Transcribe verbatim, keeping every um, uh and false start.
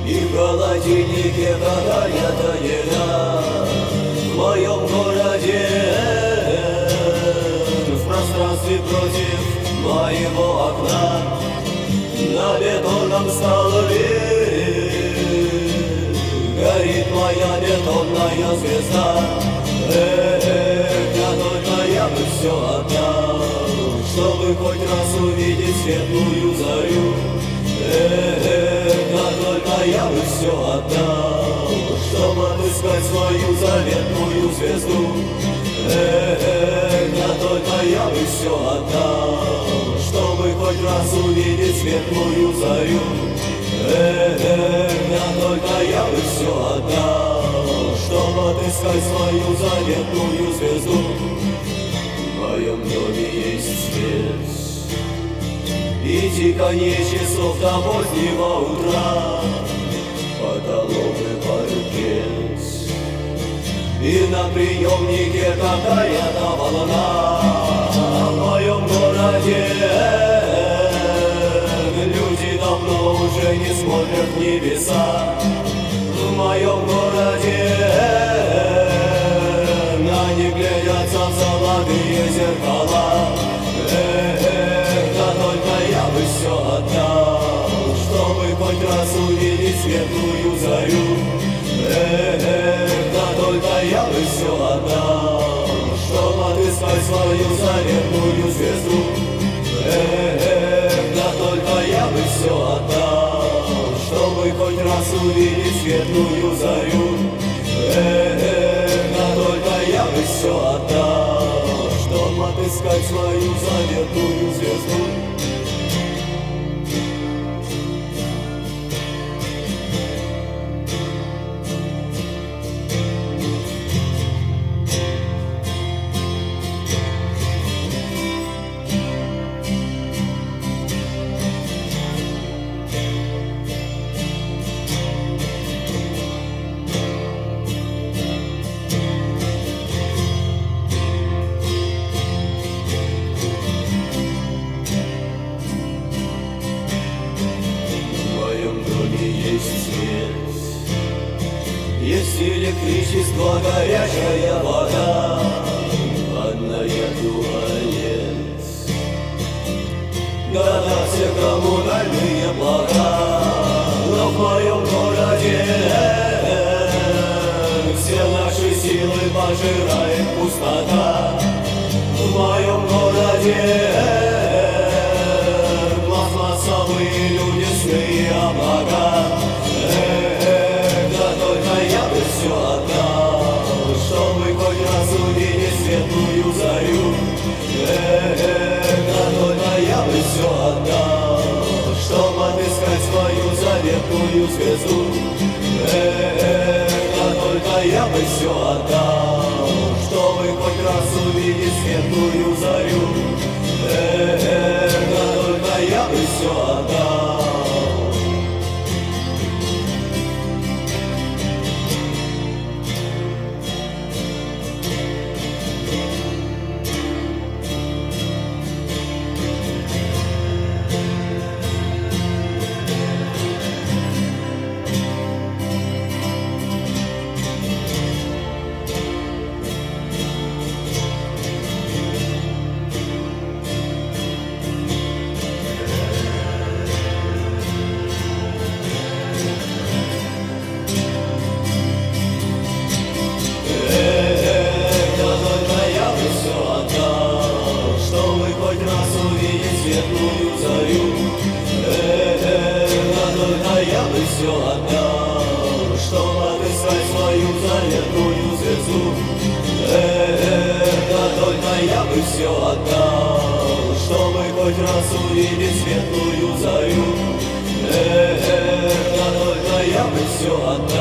И в холодильнике какая-то еда. В моем городе, в пространстве против моего окна, на бетонном столбе горит моя бетонная звезда. Эх, я только я бы все отдал, чтобы хоть раз увидеть светлую зарю. Эх, я только я бы все отдал, чтобы отыскать свою заветную звезду. Эх, я только я бы все отдал, чтобы хоть раз увидеть светлую зарю. Эх, я только я бы все отдал, чтобы отыскать свою заветную звезду. В моем доме есть свет и тиканье часов до позднего утра, потолок и паркет, и на приемнике какая-то волна. В моем городе люди давно уже не смотрят в небеса. В моем городе они глядятся в золотые зеркала. Эх, да только я бы все отдал, чтобы хоть раз увидеть светлую зарю. Эх, да только я бы все отдал, чтобы отыскать свою заветную звезду. Эх, да только я бы все отдал, чтобы хоть раз увидеть светлую зарю. Эх, да только я бы все отдал, чтобы отыскать свою заветную звезду. Есть электричество, горячая вода, ванная, туалет, года все коммунальные блага. Но в моем городе все наши силы пожирает пустота. В моем городе пластмассовые людесные облака. Все отдал, чтобы хоть раз увидеть светлую зарю. Эх, да только я бы все отдал, чтобы отыскать свою заветную звезду. Эх, да только я бы все отдал, чтобы хоть раз увидеть светлую зарю. Эх, да только я бы все отдал. Светлую зарю. Эх, да только я бы все отдал, чтобы отыскать свою заветную звезду. Эх, да только я бы все отдал, чтобы хоть раз увидеть светлую зарю. Эх, да только я бы все отдал.